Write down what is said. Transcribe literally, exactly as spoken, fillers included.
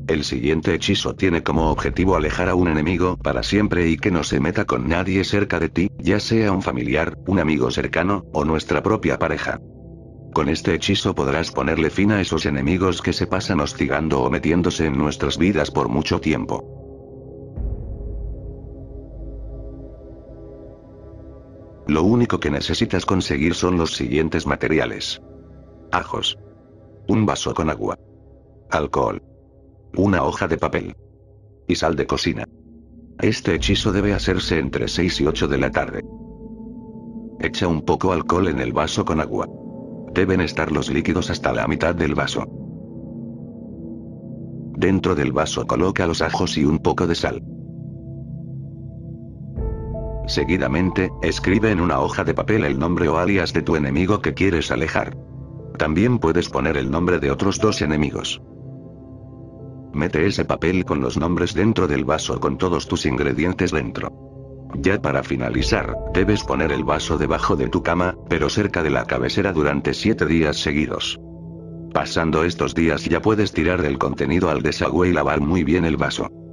El siguiente hechizo tiene como objetivo alejar a un enemigo para siempre y que no se meta con nadie cerca de ti, ya sea un familiar, un amigo cercano, o nuestra propia pareja. Con este hechizo podrás ponerle fin a esos enemigos que se pasan hostigando o metiéndose en nuestras vidas por mucho tiempo. Lo único que necesitas conseguir son los siguientes materiales. Ajos. Un vaso con agua. Alcohol. Una hoja de papel. Y sal de cocina. Este hechizo debe hacerse entre seis y ocho de la tarde. Echa un poco alcohol en el vaso con agua. Deben estar los líquidos hasta la mitad del vaso. Dentro del vaso coloca los ajos y un poco de sal. Seguidamente, escribe en una hoja de papel el nombre o alias de tu enemigo que quieres alejar. También puedes poner el nombre de otros dos enemigos. Mete ese papel con los nombres dentro del vaso con todos tus ingredientes dentro. Ya para finalizar, debes poner el vaso debajo de tu cama, pero cerca de la cabecera durante siete días seguidos. Pasando estos días ya puedes tirar del contenido al desagüe y lavar muy bien el vaso.